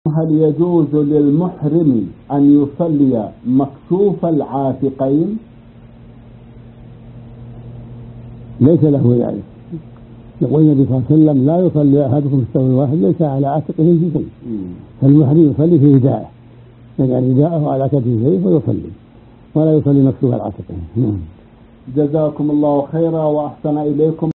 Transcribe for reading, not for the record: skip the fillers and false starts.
هل يجوز للمحرم أن يصلي مكشوف العاتقين؟ ليس له ذلك. يقول النبي صلى الله عليه وسلم: لا يصلي أحدكم في الثوب الواحد ليس على عاتقه شيء. فالمحرم يصلي في رداءه، يجعل رداءه على كتفيه ويصلي، ولا يصلي مكشوف العاتقين. جزاكم الله خيرا وأحسن إليكم.